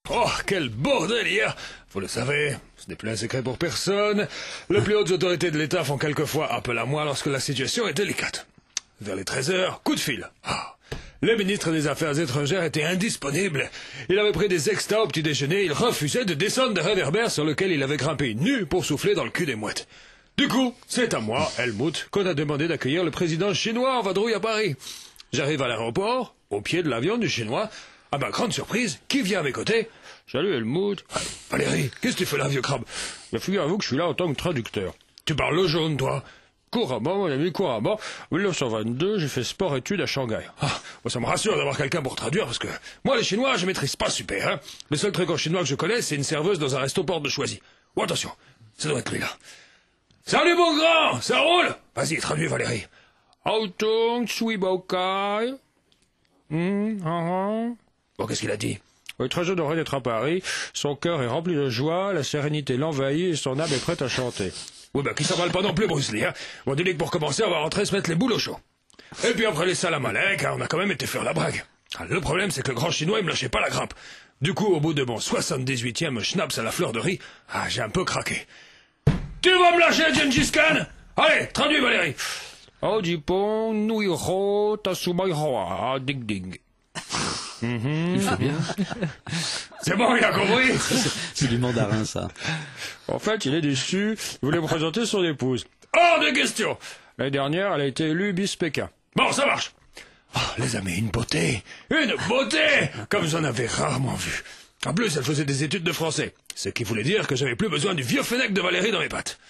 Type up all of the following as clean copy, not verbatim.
Oh, quel bordel hier! Vous le savez, ce n'est plus un secret pour personne. Les plus hautes autorités de l'État font quelquefois appel à moi lorsque la situation est délicate. Vers les 13 heures, coup de fil. Ah. Le ministre des Affaires étrangères était indisponible. Il avait pris des extas au petit déjeuner, il refusait de descendre des réverbères sur lequel il avait grimpé nu pour souffler dans le cul des mouettes. Du coup, c'est à moi, Helmut, qu'on a demandé d'accueillir le président chinois en vadrouille à Paris. J'arrive à l'aéroport, au pied de l'avion du chinois. À ma grande surprise, qui vient à mes côtés? Salut Helmut. Valérie, qu'est-ce que tu fais là, vieux crabe? Figurez-vous que je suis là en tant que traducteur. Tu parles le jaune, toi? Couramment, mon ami, couramment. 1922, j'ai fait sport-études à Shanghai. Ah, ça me rassure d'avoir quelqu'un pour traduire, parce que moi, les Chinois, je maîtrise pas super, hein. Le seul truc en chinois que je connais, c'est une serveuse dans un resto porte de Choisy. Oh, attention, ça doit être lui, là. Salut, mon grand, ça roule? Vas-y, traduis, Valérie. Autung, Sui Bokai. Bon, qu'est-ce qu'il a dit? Très heureux d'être à Paris. Son cœur est rempli de joie, la sérénité l'envahit et son âme est prête à chanter. Oui, qui s'emballe pas non plus, Bruce Lee, hein. Bon, dis-lui que pour commencer, on va rentrer se mettre les boules au chaud. Et puis après les salam alek, on a quand même été faire la brague. Le problème, c'est que le grand chinois, il me lâchait pas la grappe. Du coup, au bout de mon 78e schnaps à la fleur de riz, j'ai un peu craqué. Tu vas me lâcher, Gengis Khan? Allez, traduis, Valérie. Oh, Jipon, Nuiro, Tasumairoa, ding ding. Il fait bien. C'est bon, il a compris. C'est du mandarin, ça. En fait, il est déçu. Il voulait me présenter son épouse. Hors de question. L'année dernière, elle a été élue Miss Pékin. Bon, ça marche. Oh, les amis, une beauté. Une beauté comme j'en avais rarement vu. En plus, elle faisait des études de français. Ce qui voulait dire que j'avais plus besoin du vieux fennec de Valérie dans mes pattes.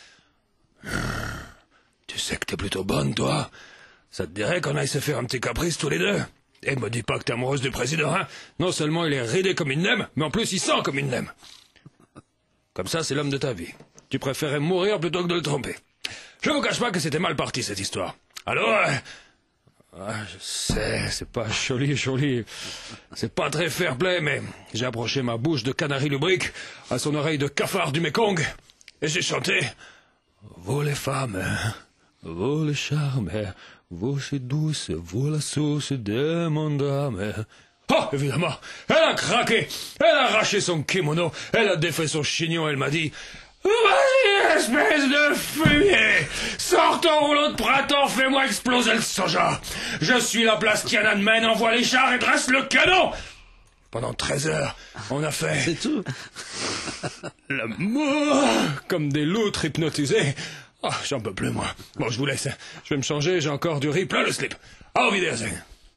Tu sais que t'es plutôt bonne, toi. Ça te dirait qu'on aille se faire un petit caprice tous les deux? Et me dis pas que t'es amoureuse du président, hein. Non seulement il est ridé comme une nem, mais en plus il sent comme une nem. Comme ça, c'est l'homme de ta vie. Tu préférais mourir plutôt que de le tromper. Je vous cache pas que c'était mal parti, cette histoire. Alors, je sais, c'est pas joli. C'est pas très fair-play, mais j'ai approché ma bouche de canari lubrique à son oreille de cafard du Mekong, et j'ai chanté « Vous les femmes, vous les charmes, vous c'est douce, vous la sauce de mon âme. » Oh, évidemment, elle a craqué, elle a arraché son kimono, elle a défait son chignon, elle m'a dit « Vas-y, espèce de fumier, sors ton rouleau de printemps, fais-moi exploser le soja. Je suis la place Tiananmen, envoie les chars et dresse le canon. » Pendant 13 heures, on a fait... C'est tout. L'amour, comme des loutres hypnotisées. Oh, j'en peux plus, moi. Bon, je vous laisse. Je vais me changer, j'ai encore du riz plein le slip. Au Wiedersehen.